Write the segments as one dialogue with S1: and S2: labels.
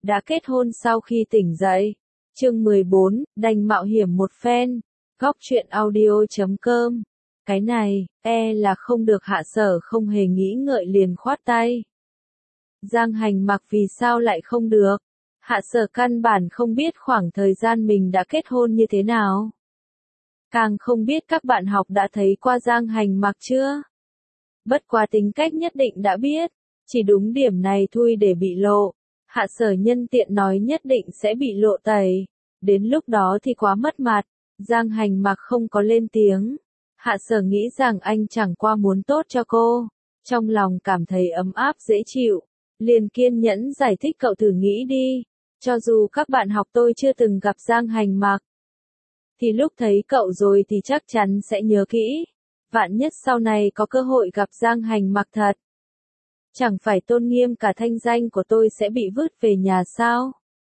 S1: đã kết hôn sau khi tỉnh dậy. Chương 14, đành mạo hiểm một phen. Góc truyện audio.com. Cái này, là không được. Hạ Sở không hề nghĩ ngợi liền khoát tay. Giang Hành Mặc vì sao lại không được? Hạ Sở căn bản không biết khoảng thời gian mình đã kết hôn như thế nào. Càng không biết các bạn học đã thấy qua Giang Hành Mặc chưa? Bất quá tính cách nhất định đã biết, chỉ đúng điểm này thôi để bị lộ. Hạ Sở nhân tiện nói nhất định sẽ bị lộ tẩy, đến lúc đó thì quá mất mặt. Giang Hành Mặc không có lên tiếng. Hạ Sở nghĩ rằng anh chẳng qua muốn tốt cho cô, trong lòng cảm thấy ấm áp dễ chịu, liền kiên nhẫn giải thích cậu thử nghĩ đi, cho dù các bạn học tôi chưa từng gặp Giang Hành Mặc, thì lúc thấy cậu rồi thì chắc chắn sẽ nhớ kỹ, vạn nhất sau này có cơ hội gặp Giang Hành Mặc thật, chẳng phải tôn nghiêm cả thanh danh của tôi sẽ bị vứt về nhà sao?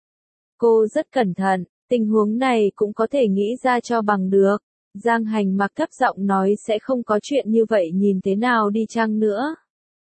S1: Cô rất cẩn thận, tình huống này cũng có thể nghĩ ra cho bằng được. Giang Hành Mặc thấp giọng nói sẽ không có chuyện như vậy nhìn thế nào đi chăng nữa.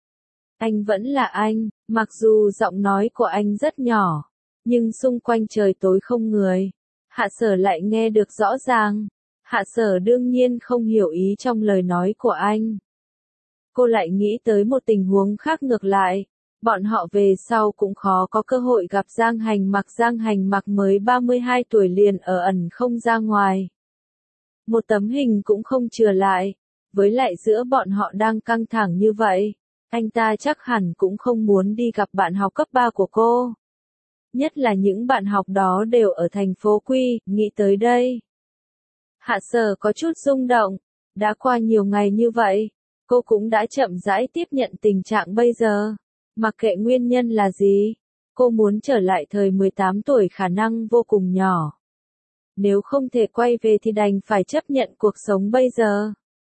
S1: Anh vẫn là anh, mặc dù giọng nói của anh rất nhỏ, nhưng xung quanh trời tối không người. Hạ Sở lại nghe được rõ ràng. Hạ Sở đương nhiên không hiểu ý trong lời nói của anh. Cô lại nghĩ tới một tình huống khác ngược lại. Bọn họ về sau cũng khó có cơ hội gặp Giang Hành Mặc. Giang Hành Mặc mới 32 tuổi liền ở ẩn không ra ngoài. Một tấm hình cũng không chừa lại. Với lại giữa bọn họ đang căng thẳng như vậy, anh ta chắc hẳn cũng không muốn đi gặp bạn học cấp 3 của cô. Nhất là những bạn học đó đều ở thành phố Quy, nghĩ tới đây. Hạ Sở có chút rung động. Đã qua nhiều ngày như vậy, cô cũng đã chậm rãi tiếp nhận tình trạng bây giờ. Mặc kệ nguyên nhân là gì, cô muốn trở lại thời 18 tuổi khả năng vô cùng nhỏ. Nếu không thể quay về thì đành phải chấp nhận cuộc sống bây giờ.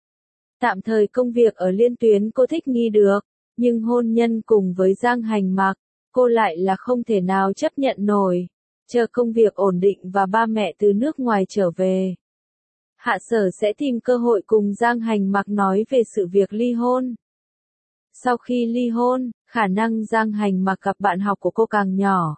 S1: Tạm thời công việc ở liên tuyến cô thích nghi được, nhưng hôn nhân cùng với Giang Hành Mặc, cô lại là không thể nào chấp nhận nổi. Chờ công việc ổn định và ba mẹ từ nước ngoài trở về, Hạ Sở sẽ tìm cơ hội cùng Giang Hành Mặc nói về sự việc ly hôn. Sau khi ly hôn, khả năng Giang Hành Mặc gặp bạn học của cô càng nhỏ.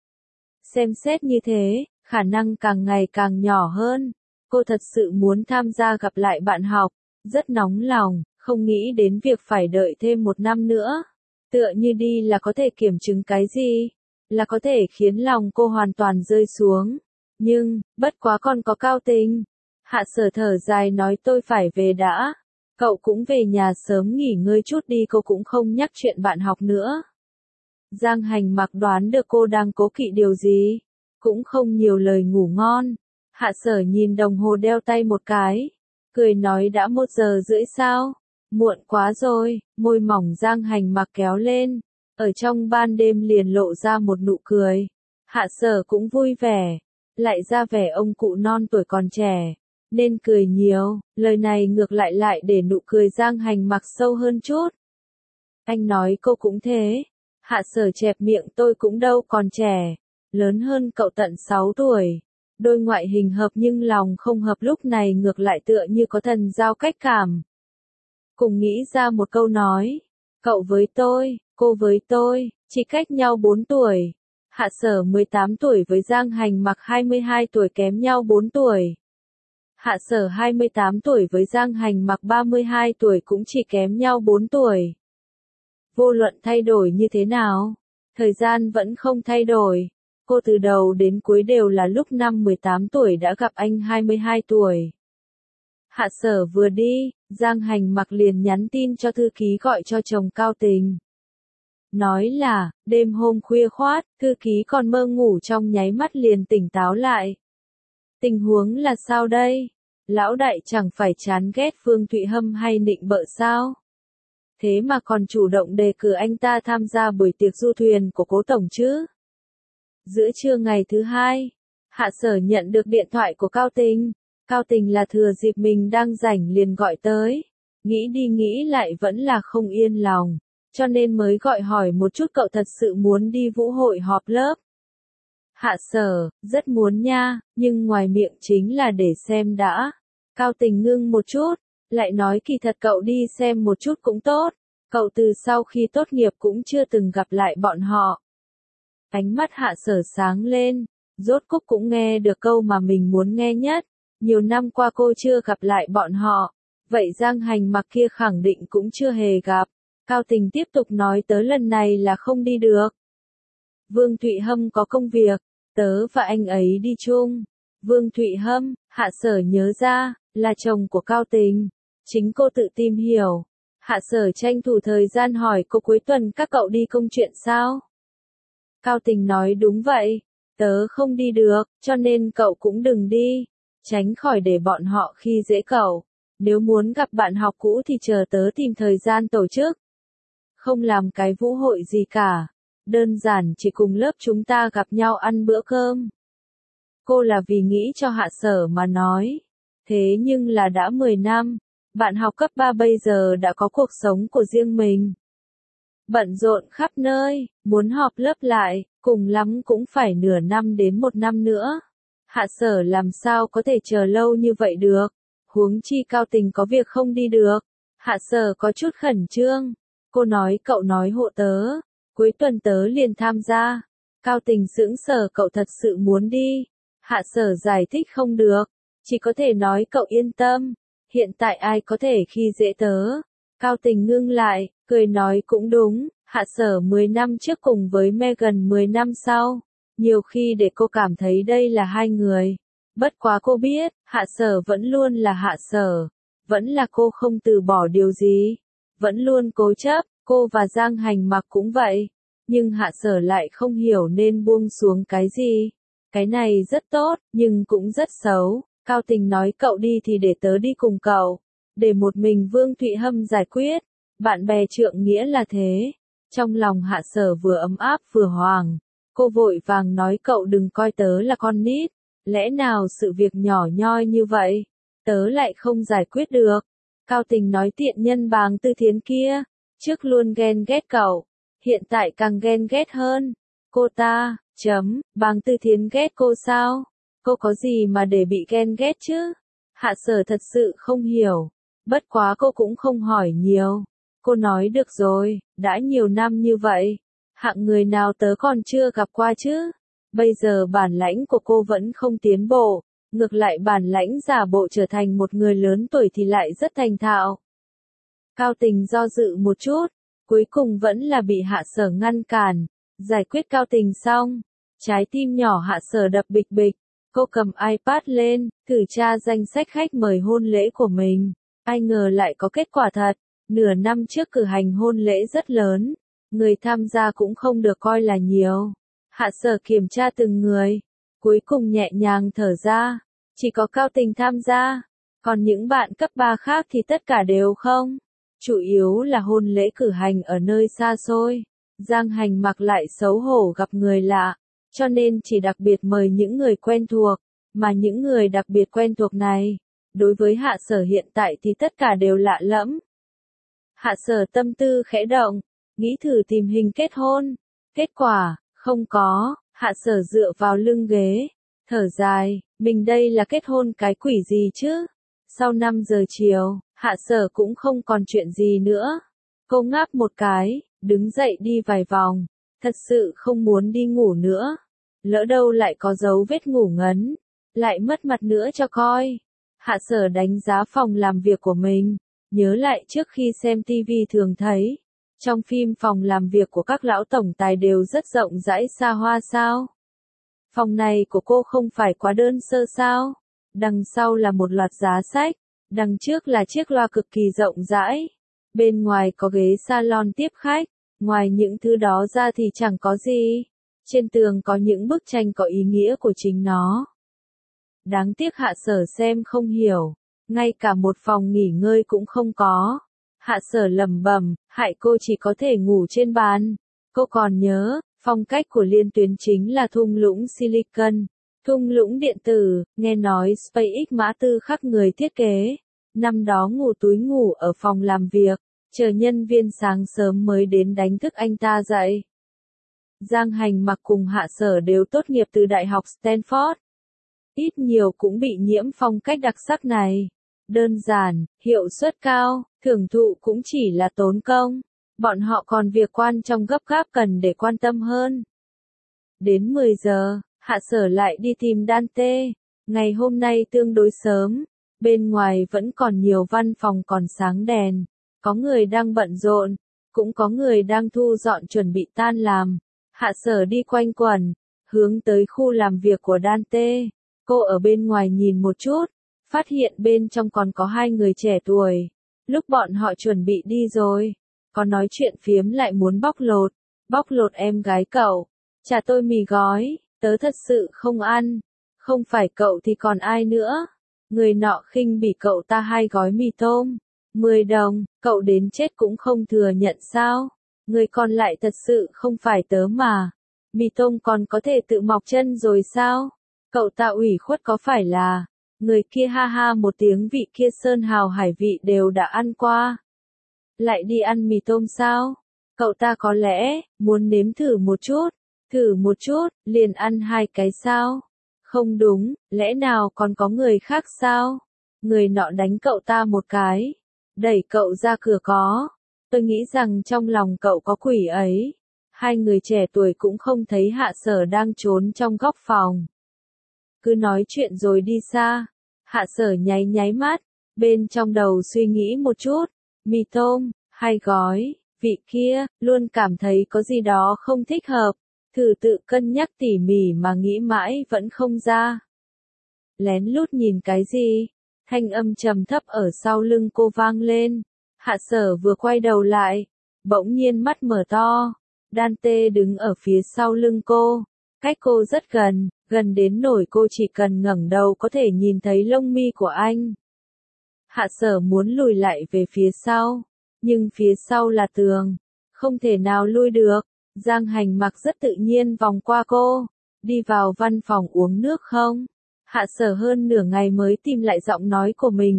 S1: Xem xét như thế, khả năng càng ngày càng nhỏ hơn. Cô thật sự muốn tham gia gặp lại bạn học, rất nóng lòng, không nghĩ đến việc phải đợi thêm 1 năm nữa. Tựa như đi là có thể kiểm chứng cái gì, là có thể khiến lòng cô hoàn toàn rơi xuống. Nhưng, bất quá còn có Cao Tình. Hạ Sở thở dài nói tôi phải về đã. Cậu cũng về nhà sớm nghỉ ngơi chút đi. Cô cũng không nhắc chuyện bạn học nữa. Giang Hành Mặc đoán được cô đang cố kỵ điều gì, cũng không nhiều lời ngủ ngon. Hạ Sở nhìn đồng hồ đeo tay một cái, cười nói đã 1:30 sao? Muộn quá rồi. Môi mỏng Giang Hành Mặc kéo lên, ở trong ban đêm liền lộ ra một nụ cười. Hạ Sở cũng vui vẻ, lại ra vẻ ông cụ non tuổi còn trẻ, nên cười nhiều. Lời này ngược lại để nụ cười Giang Hành Mặc sâu hơn chút. Anh nói cô cũng thế. Hạ Sở chẹp miệng tôi cũng đâu còn trẻ, lớn hơn cậu tận 6 tuổi. Đôi ngoại hình hợp nhưng lòng không hợp lúc này ngược lại tựa như có thần giao cách cảm. Cùng nghĩ ra một câu nói, cậu với tôi, cô với tôi, chỉ cách nhau 4 tuổi. Hạ Sở 18 tuổi với Giang Hành Mặc 22 tuổi kém nhau 4 tuổi. Hạ Sở 28 tuổi với Giang Hành Mặc 32 tuổi cũng chỉ kém nhau 4 tuổi. Vô luận thay đổi như thế nào, thời gian vẫn không thay đổi. Cô từ đầu đến cuối đều là lúc năm 18 tuổi đã gặp anh 22 tuổi. Hạ Sở vừa đi, Giang Hành Mặc liền nhắn tin cho thư ký gọi cho chồng Cao Tình. Nói là, đêm hôm khuya khoát, thư ký còn mơ ngủ trong nháy mắt liền tỉnh táo lại. Tình huống là sao đây? Lão đại chẳng phải chán ghét Phương Thụy Hâm hay nịnh bợ sao? Thế mà còn chủ động đề cử anh ta tham gia buổi tiệc du thuyền của cố tổng chứ? Giữa trưa ngày thứ hai, Hạ Sở nhận được điện thoại của Cao Tình. Cao Tình là thừa dịp mình đang rảnh liền gọi tới. Nghĩ đi nghĩ lại vẫn là không yên lòng, cho nên mới gọi hỏi một chút cậu thật sự muốn đi vũ hội họp lớp. Hạ Sở, rất muốn nha, nhưng ngoài miệng chính là để xem đã. Cao Tình ngưng một chút, lại nói kỳ thật cậu đi xem một chút cũng tốt. Cậu từ sau khi tốt nghiệp cũng chưa từng gặp lại bọn họ. Ánh mắt Hạ Sở sáng lên, rốt cục cũng nghe được câu mà mình muốn nghe nhất. Nhiều năm qua cô chưa gặp lại bọn họ, vậy Giang Hành Mặc kia khẳng định cũng chưa hề gặp. Cao Tình tiếp tục nói tớ lần này là không đi được. Vương Thụy Hâm có công việc, tớ và anh ấy đi chung. Vương Thụy Hâm, Hạ Sở nhớ ra, là chồng của Cao Tình. Chính cô tự tìm hiểu. Hạ Sở tranh thủ thời gian hỏi cô cuối tuần các cậu đi công chuyện sao? Cao Tình nói đúng vậy, tớ không đi được, cho nên cậu cũng đừng đi. Tránh khỏi để bọn họ khi dễ cậu. Nếu muốn gặp bạn học cũ thì chờ tớ tìm thời gian tổ chức. Không làm cái vũ hội gì cả. Đơn giản chỉ cùng lớp chúng ta gặp nhau ăn bữa cơm. Cô là vì nghĩ cho Hạ Sở mà nói. Thế nhưng là đã 10 năm, bạn học cấp 3 bây giờ đã có cuộc sống của riêng mình. Bận rộn khắp nơi, muốn họp lớp lại, cùng lắm cũng phải nửa năm đến 1 năm nữa. Hạ Sở làm sao có thể chờ lâu như vậy được, huống chi Cao Tình có việc không đi được. Hạ Sở có chút khẩn trương, cô nói cậu nói hộ tớ, cuối tuần tớ liền tham gia. Cao Tình sững sờ cậu thật sự muốn đi. Hạ Sở giải thích không được, chỉ có thể nói cậu yên tâm, hiện tại ai có thể khi dễ tớ. Cao Tình ngưng lại, cười nói cũng đúng, Hạ Sở 10 năm trước cùng với Megan 10 năm sau. Nhiều khi để cô cảm thấy đây là hai người. Bất quá cô biết, Hạ Sở vẫn luôn là Hạ Sở. Vẫn là cô không từ bỏ điều gì. Vẫn luôn cố chấp, cô và Giang Hành Mặc cũng vậy. Nhưng Hạ Sở lại không hiểu nên buông xuống cái gì. Cái này rất tốt, nhưng cũng rất xấu. Cao Tình nói cậu đi thì để tớ đi cùng cậu. Để một mình Vương Thụy Hâm giải quyết. Bạn bè trượng nghĩa là thế. Trong lòng Hạ Sở vừa ấm áp vừa hoang. Cô vội vàng nói cậu đừng coi tớ là con nít. Lẽ nào sự việc nhỏ nhoi như vậy, tớ lại không giải quyết được. Cao Tình nói tiện nhân Bàng Tư Thiến kia, trước luôn ghen ghét cậu, hiện tại càng ghen ghét hơn. Cô ta, Bàng Tư Thiến ghét cô sao? Cô có gì mà để bị ghen ghét chứ? Hạ Sở thật sự không hiểu. Bất quá cô cũng không hỏi nhiều. Cô nói được rồi, đã nhiều năm như vậy. Hạng người nào tớ còn chưa gặp qua chứ? Bây giờ bản lãnh của cô vẫn không tiến bộ. Ngược lại bản lãnh giả bộ trở thành một người lớn tuổi thì lại rất thành thạo. Cao Tình do dự một chút. Cuối cùng vẫn là bị Hạ Sở ngăn cản. Giải quyết Cao Tình xong. Trái tim nhỏ Hạ Sở đập bịch bịch. Cô cầm iPad lên, thử tra danh sách khách mời hôn lễ của mình. Ai ngờ lại có kết quả thật. Nửa năm trước cử hành hôn lễ rất lớn. Người tham gia cũng không được coi là nhiều. Hạ Sở kiểm tra từng người. Cuối cùng nhẹ nhàng thở ra. Chỉ có Cao Tình tham gia. Còn những bạn cấp 3 khác thì tất cả đều không. Chủ yếu là hôn lễ cử hành ở nơi xa xôi. Giang Hành Mặc lại xấu hổ gặp người lạ. Cho nên chỉ đặc biệt mời những người quen thuộc. Mà những người đặc biệt quen thuộc này, đối với Hạ Sở hiện tại thì tất cả đều lạ lẫm. Hạ Sở tâm tư khẽ động, nghĩ thử tìm hình kết hôn. Kết quả, không có. Hạ Sở dựa vào lưng ghế, thở dài, mình đây là kết hôn cái quỷ gì chứ? Sau 5 giờ chiều, Hạ Sở cũng không còn chuyện gì nữa. Cô ngáp một cái, đứng dậy đi vài vòng. Thật sự không muốn đi ngủ nữa. Lỡ đâu lại có dấu vết ngủ ngấn. Lại mất mặt nữa cho coi. Hạ Sở đánh giá phòng làm việc của mình. Nhớ lại trước khi xem TV thường thấy. Trong phim phòng làm việc của các lão tổng tài đều rất rộng rãi xa hoa sao. Phòng này của cô không phải quá đơn sơ sao. Đằng sau là một loạt giá sách. Đằng trước là chiếc loa cực kỳ rộng rãi. Bên ngoài có ghế salon tiếp khách. Ngoài những thứ đó ra thì chẳng có gì. Trên tường có những bức tranh có ý nghĩa của chính nó. Đáng tiếc Hạ Sở xem không hiểu. Ngay cả một phòng nghỉ ngơi cũng không có. Hạ Sở lẩm bẩm, hại cô chỉ có thể ngủ trên bàn. Cô còn nhớ, phong cách của Liên Tuyến chính là thung lũng Silicon. Thung lũng điện tử, nghe nói SpaceX Mã Tư khắc người thiết kế. Năm đó ngủ túi ngủ ở phòng làm việc, chờ nhân viên sáng sớm mới đến đánh thức anh ta dậy. Giang Hành Mặc cùng Hạ Sở đều tốt nghiệp từ Đại học Stanford. Ít nhiều cũng bị nhiễm phong cách đặc sắc này. Đơn giản, hiệu suất cao, thưởng thụ cũng chỉ là tốn công. Bọn họ còn việc quan trong gấp gáp cần để quan tâm hơn. Đến 10 giờ, Hạ Sở lại đi tìm Dante. Ngày hôm nay tương đối sớm, bên ngoài vẫn còn nhiều văn phòng còn sáng đèn. Có người đang bận rộn, cũng có người đang thu dọn chuẩn bị tan làm. Hạ Sở đi quanh quẩn, hướng tới khu làm việc của Dante. Cô ở bên ngoài nhìn một chút, phát hiện bên trong còn có hai người trẻ tuổi. Lúc bọn họ chuẩn bị đi rồi, có nói chuyện phiếm lại muốn bóc lột em gái cậu. Trả tôi mì gói, tớ thật sự không ăn. Không phải cậu thì còn ai nữa? Người nọ khinh bỉ cậu ta 2 gói mì tôm. 10 đồng, cậu đến chết cũng không thừa nhận sao? Người còn lại thật sự không phải tớ mà. Mì tôm còn có thể tự mọc chân rồi sao? Cậu ta ủy khuất có phải là? Người kia ha ha một tiếng, vị kia sơn hào hải vị đều đã ăn qua. Lại đi ăn mì tôm sao? Cậu ta có lẽ muốn nếm thử một chút, liền ăn 2 cái sao? Không đúng, lẽ nào còn có người khác sao? Người nọ đánh cậu ta một cái, đẩy cậu ra cửa có. Tôi nghĩ rằng trong lòng cậu có quỷ ấy. Hai người trẻ tuổi cũng không thấy Hạ Sở đang trốn trong góc phòng. Cứ nói chuyện rồi đi xa. Hạ Sở nháy mắt, bên trong đầu suy nghĩ một chút. Mì tôm, 2 gói, vị kia, luôn cảm thấy có gì đó không thích hợp. Thử tự cân nhắc tỉ mỉ mà nghĩ mãi vẫn không ra. Lén lút nhìn cái gì? Thanh âm trầm thấp ở sau lưng cô vang lên. Hạ Sở vừa quay đầu lại, bỗng nhiên mắt mở to. Dante đứng ở phía sau lưng cô, cách cô rất gần đến nỗi cô chỉ cần ngẩng đầu có thể nhìn thấy lông mi của anh. Hạ Sở muốn lùi lại về phía sau, nhưng phía sau là tường, không thể nào lui được. Giang Hành Mặc rất tự nhiên vòng qua cô, đi vào văn phòng uống nước không? Hạ Sở hơn nửa ngày mới tìm lại giọng nói của mình.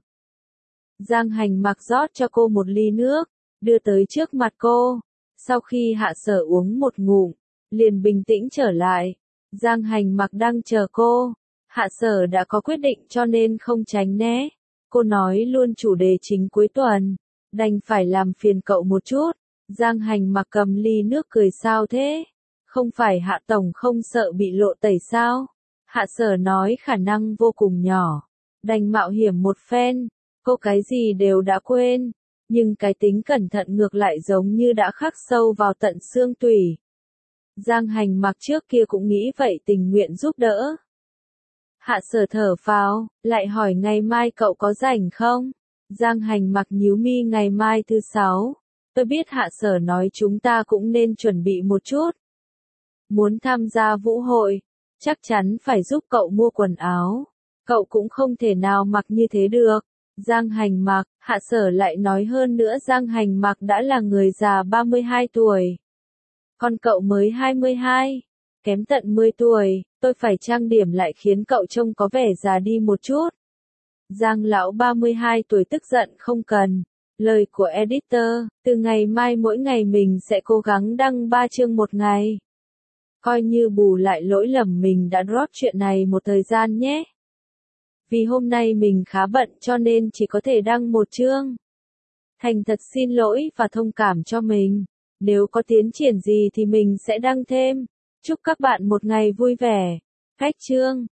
S1: Giang Hành Mặc rót cho cô một ly nước, đưa tới trước mặt cô. Sau khi Hạ Sở uống một ngụm, liền bình tĩnh trở lại. Giang Hành Mặc đang chờ cô. Hạ Sở đã có quyết định cho nên không tránh né. Cô nói luôn chủ đề chính cuối tuần, đành phải làm phiền cậu một chút. Giang Hành Mặc cầm ly nước cười, sao thế? Không phải Hạ Tổng không sợ bị lộ tẩy sao? Hạ Sở nói khả năng vô cùng nhỏ, đành mạo hiểm một phen. Cô cái gì đều đã quên, nhưng cái tính cẩn thận ngược lại giống như đã khắc sâu vào tận xương tủy. Giang Hành Mặc trước kia cũng nghĩ vậy, tình nguyện giúp đỡ. Hạ Sở thở phào, lại hỏi ngày mai cậu có rảnh không? Giang Hành Mặc nhíu mi, ngày mai thứ 6. Tôi biết Hạ Sở nói chúng ta cũng nên chuẩn bị một chút. Muốn tham gia vũ hội, chắc chắn phải giúp cậu mua quần áo. Cậu cũng không thể nào mặc như thế được. Giang Hành Mặc, Hạ Sở lại nói, hơn nữa Giang Hành Mặc đã là người già 32 tuổi. Còn cậu mới 22, kém tận 10 tuổi, tôi phải trang điểm lại khiến cậu trông có vẻ già đi một chút. Giang lão 32 tuổi tức giận, không cần. Lời của editor, từ ngày mai mỗi ngày mình sẽ cố gắng đăng 3 chương một ngày. Coi như bù lại lỗi lầm mình đã drop chuyện này một thời gian nhé. Vì hôm nay mình khá bận cho nên chỉ có thể đăng 1 chương. Thành thật xin lỗi và thông cảm cho mình. Nếu có tiến triển gì thì mình sẽ đăng thêm. Chúc các bạn một ngày vui vẻ. Cách chương